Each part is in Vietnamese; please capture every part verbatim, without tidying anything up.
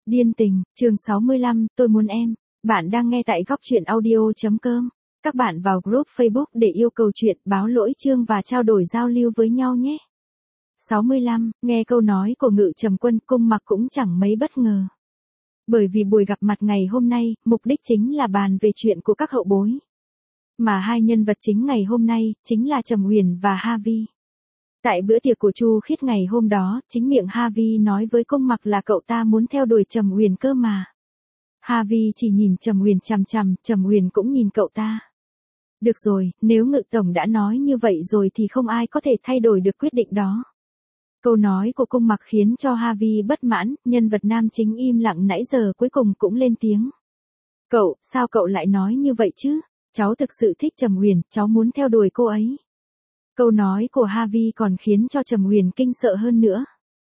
Điên tình, chương sáu mươi lăm, tôi muốn em. Bạn đang nghe tại góc truyện audio.com. Các bạn vào group Facebook để yêu cầu chuyện, báo lỗi chương và trao đổi giao lưu với nhau nhé. sáu mươi lăm, nghe câu nói của Ngự Trầm Quân, Cung Mặc cũng chẳng mấy bất ngờ. Bởi vì buổi gặp mặt ngày hôm nay, mục đích chính là bàn về chuyện của các hậu bối. Mà hai nhân vật chính ngày hôm nay, chính là Trầm Uyển và Ha Vi. Tại bữa tiệc của Chu Khiết ngày hôm đó, chính miệng Ha Vi nói với Cung Mặc là cậu ta muốn theo đuổi Trầm Uyển cơ mà. Ha Vi chỉ nhìn Trầm Uyển chằm chằm, Trầm Uyển cũng nhìn cậu ta. Được rồi, nếu Ngự Tổng đã nói như vậy rồi thì không ai có thể thay đổi được quyết định đó. Câu nói của Cung Mặc khiến cho Ha Vi bất mãn, nhân vật nam chính im lặng nãy giờ cuối cùng cũng lên tiếng. Cậu, sao cậu lại nói như vậy chứ? Cháu thực sự thích Trầm Uyển, cháu muốn theo đuổi cô ấy. Câu nói của Ha Vi còn khiến cho Trầm Uyển kinh sợ hơn nữa.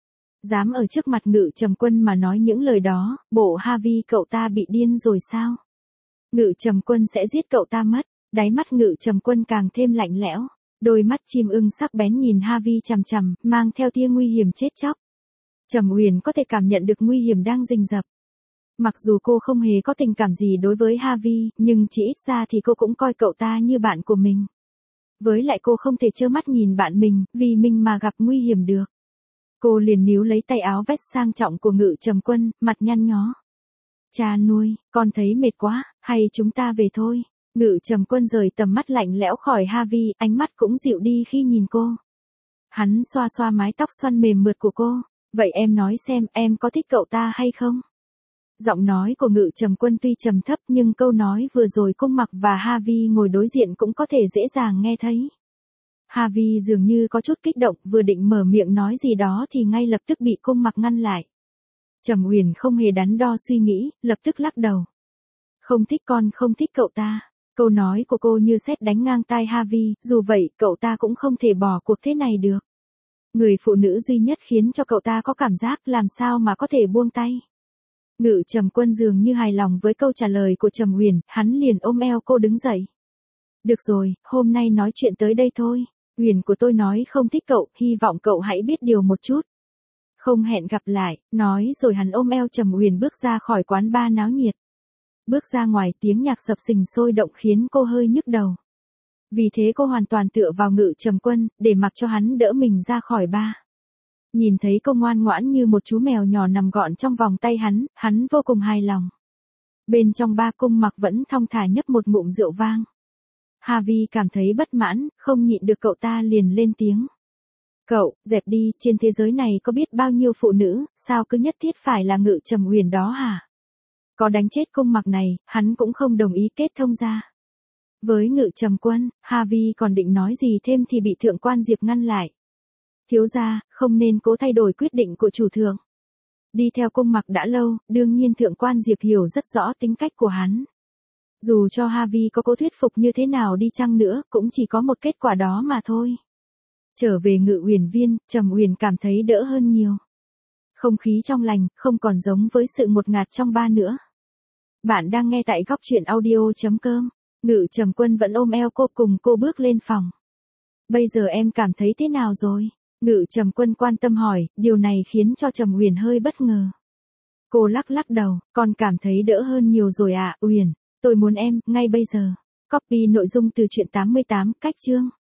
Dám ở trước mặt Ngự Trầm Quân mà nói những lời đó, bộ Ha Vi cậu ta bị điên rồi sao? Ngự Trầm Quân sẽ giết cậu ta mất. Đáy mắt Ngự Trầm Quân càng thêm lạnh lẽo, đôi mắt chim ưng sắc bén nhìn Ha Vi chằm chằm, mang theo tia nguy hiểm chết chóc. Trầm Uyển có thể cảm nhận được nguy hiểm đang rình rập. Mặc dù cô không hề có tình cảm gì đối với Ha Vi, nhưng chỉ ít ra thì cô cũng coi cậu ta như bạn của mình. Với lại cô không thể trơ mắt nhìn bạn mình, vì mình mà gặp nguy hiểm được. Cô liền níu lấy tay áo vest sang trọng của Ngự Trầm Quân, mặt nhăn nhó. Cha nuôi, con thấy mệt quá, hay chúng ta về thôi. Ngự Trầm Quân rời tầm mắt lạnh lẽo khỏi Ha Vi, ánh mắt cũng dịu đi khi nhìn cô. Hắn xoa xoa mái tóc xoăn mềm mượt của cô. Vậy em nói xem, em có thích cậu ta hay không? Giọng nói của Ngự Trầm Quân tuy trầm thấp nhưng câu nói vừa rồi Cung Mặc và Ha Vi ngồi đối diện cũng có thể dễ dàng nghe thấy. Ha Vi dường như có chút kích động, vừa định mở miệng nói gì đó thì ngay lập tức bị Cung Mặc ngăn lại. Trầm Uyển không hề đắn đo suy nghĩ, lập tức lắc đầu. Không thích, con không thích cậu ta. Câu nói của cô như sét đánh ngang tai Ha Vi, dù vậy cậu ta cũng không thể bỏ cuộc thế này được. Người phụ nữ duy nhất khiến cho cậu ta có cảm giác làm sao mà có thể buông tay. Ngự Trầm Quân dường như hài lòng với câu trả lời của Trầm Uyển, hắn liền ôm eo cô đứng dậy. Được rồi, hôm nay nói chuyện tới đây thôi. Uyển của tôi nói không thích cậu, hy vọng cậu hãy biết điều một chút. Không hẹn gặp lại, nói rồi hắn ôm eo Trầm Uyển bước ra khỏi quán bar náo nhiệt. Bước ra ngoài tiếng nhạc sập sình sôi động khiến cô hơi nhức đầu. Vì thế cô hoàn toàn tựa vào Ngự Trầm Quân, để mặc cho hắn đỡ mình ra khỏi bar. Nhìn thấy cô ngoan ngoãn như một chú mèo nhỏ nằm gọn trong vòng tay hắn, hắn vô cùng hài lòng. Bên trong bar Cung Mặc vẫn thong thả nhấp một ngụm rượu vang. Ha Vi cảm thấy bất mãn, không nhịn được cậu ta liền lên tiếng. Cậu, dẹp đi, trên thế giới này có biết bao nhiêu phụ nữ, sao cứ nhất thiết phải là Ngự Trầm Uyển đó hả? Có đánh chết Cung Mặc này, hắn cũng không đồng ý kết thông ra. Với Ngự Trầm Quân, Ha Vi còn định nói gì thêm thì bị Thượng quan Diệp ngăn lại. Thiếu gia, không nên cố thay đổi quyết định của chủ thượng. Đi theo Cung Mặc đã lâu, đương nhiên Thượng quan Diệp hiểu rất rõ tính cách của hắn. Dù cho Ha Vi có cố thuyết phục như thế nào đi chăng nữa, cũng chỉ có một kết quả đó mà thôi. Trở về Ngự Uyển Viên, Trầm Uyển cảm thấy đỡ hơn nhiều. Không khí trong lành, không còn giống với sự ngột ngạt trong bar nữa. Bạn đang nghe tại góc truyện audio.com. Ngự Trầm Quân vẫn ôm eo cô cùng cô bước lên phòng. Bây giờ em cảm thấy thế nào rồi? Ngự Trầm Quân quan tâm hỏi, điều này khiến cho Trầm Uyển hơi bất ngờ. Cô lắc lắc đầu, con cảm thấy đỡ hơn nhiều rồi ạ, à, Uyển. Tôi muốn em, ngay bây giờ. Copy nội dung từ truyện tám mươi tám, cách chương.